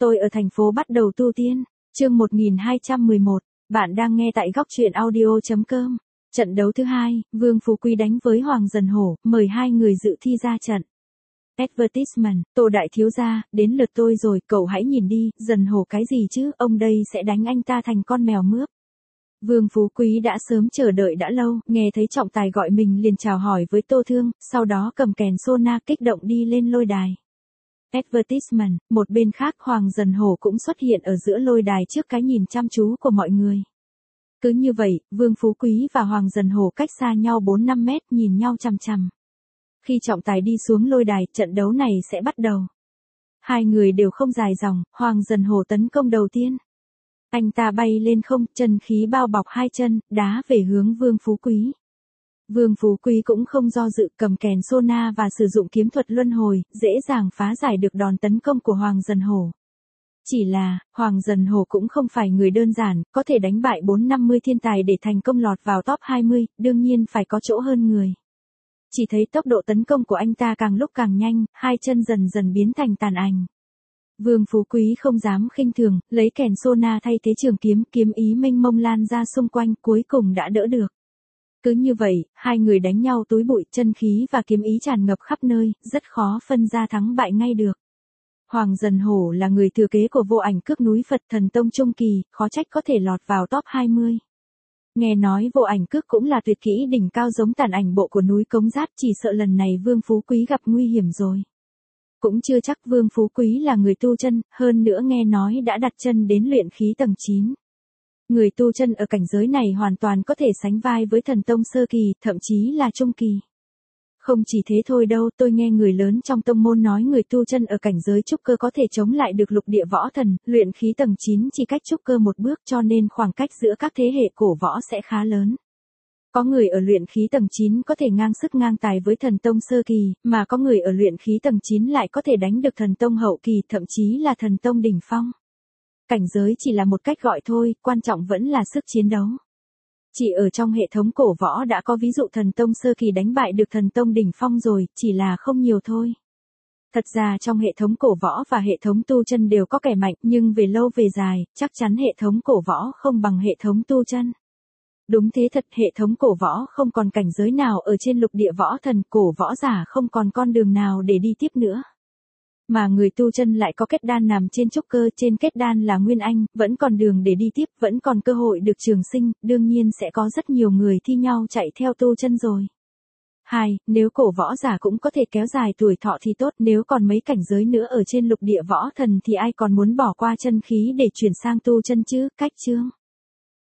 Tôi ở thành phố bắt đầu tu tiên. Chương 1211. Bạn đang nghe tại góc truyện audio.com. Trận đấu thứ 2, Vương Phú Quý đánh với Hoàng Dần Hổ, mời 2 người dự thi ra trận. Advertisement, Tô đại thiếu gia, đến lượt tôi rồi, cậu hãy nhìn đi, Dần Hổ cái gì chứ, ông đây sẽ đánh anh ta thành con mèo mướp. Vương Phú Quý đã sớm chờ đợi đã lâu, nghe thấy trọng tài gọi mình liền chào hỏi với Tô Thương, sau đó cầm kèn sona kích động đi lên lôi đài. Advertisement, một bên khác Hoàng Dần Hổ cũng xuất hiện ở giữa lôi đài trước cái nhìn chăm chú của mọi người. Cứ như vậy, Vương Phú Quý và Hoàng Dần Hổ cách xa nhau 4-5 mét nhìn nhau chằm chằm. Khi trọng tài đi xuống lôi đài, trận đấu này sẽ bắt đầu. Hai người đều không dài dòng, Hoàng Dần Hổ tấn công đầu tiên. Anh ta bay lên không, chân khí bao bọc hai chân, đá về hướng Vương Phú Quý. Vương Phú Quý cũng không do dự, cầm kèn sona và sử dụng kiếm thuật luân hồi, dễ dàng phá giải được đòn tấn công của Hoàng Dần Hổ. Chỉ là, Hoàng Dần Hổ cũng không phải người đơn giản, có thể đánh bại 450 thiên tài để thành công lọt vào top 20, đương nhiên phải có chỗ hơn người. Chỉ thấy tốc độ tấn công của anh ta càng lúc càng nhanh, hai chân dần dần biến thành tàn ảnh. Vương Phú Quý không dám khinh thường, lấy kèn sona thay thế trường kiếm, kiếm ý mênh mông lan ra xung quanh, cuối cùng đã đỡ được. Cứ như vậy, hai người đánh nhau túi bụi, chân khí và kiếm ý tràn ngập khắp nơi, rất khó phân ra thắng bại ngay được. Hoàng Dần Hổ là người thừa kế của Vô Ảnh Cước núi Phật Thần Tông trung kỳ, khó trách có thể lọt vào top 20. Nghe nói Vô Ảnh Cước cũng là tuyệt kỹ đỉnh cao giống tàn ảnh bộ của núi Cống Giát, chỉ sợ lần này Vương Phú Quý gặp nguy hiểm rồi. Cũng chưa chắc Vương Phú Quý là người tu chân, hơn nữa nghe nói đã đặt chân đến luyện khí tầng 9. Người tu chân ở cảnh giới này hoàn toàn có thể sánh vai với thần tông sơ kỳ, thậm chí là trung kỳ. Không chỉ thế thôi đâu, tôi nghe người lớn trong tông môn nói người tu chân ở cảnh giới trúc cơ có thể chống lại được lục địa võ thần, luyện khí tầng 9 chỉ cách trúc cơ một bước, cho nên khoảng cách giữa các thế hệ cổ võ sẽ khá lớn. Có người ở luyện khí tầng 9 có thể ngang sức ngang tài với thần tông sơ kỳ, mà có người ở luyện khí tầng 9 lại có thể đánh được thần tông hậu kỳ, thậm chí là thần tông đỉnh phong. Cảnh giới chỉ là một cách gọi thôi, quan trọng vẫn là sức chiến đấu. Chỉ ở trong hệ thống cổ võ đã có ví dụ thần tông sơ kỳ đánh bại được thần tông đỉnh phong rồi, chỉ là không nhiều thôi. Thật ra trong hệ thống cổ võ và hệ thống tu chân đều có kẻ mạnh, nhưng về lâu về dài, chắc chắn hệ thống cổ võ không bằng hệ thống tu chân. Đúng thế thật, hệ thống cổ võ không còn cảnh giới nào ở trên lục địa võ thần, cổ võ giả không còn con đường nào để đi tiếp nữa. Mà người tu chân lại có kết đan nằm trên trúc cơ, trên kết đan là nguyên anh, vẫn còn đường để đi tiếp, vẫn còn cơ hội được trường sinh, đương nhiên sẽ có rất nhiều người thi nhau chạy theo tu chân rồi. 2. Nếu cổ võ giả cũng có thể kéo dài tuổi thọ thì tốt, nếu còn mấy cảnh giới nữa ở trên lục địa võ thần thì ai còn muốn bỏ qua chân khí để chuyển sang tu chân chứ, cách chương.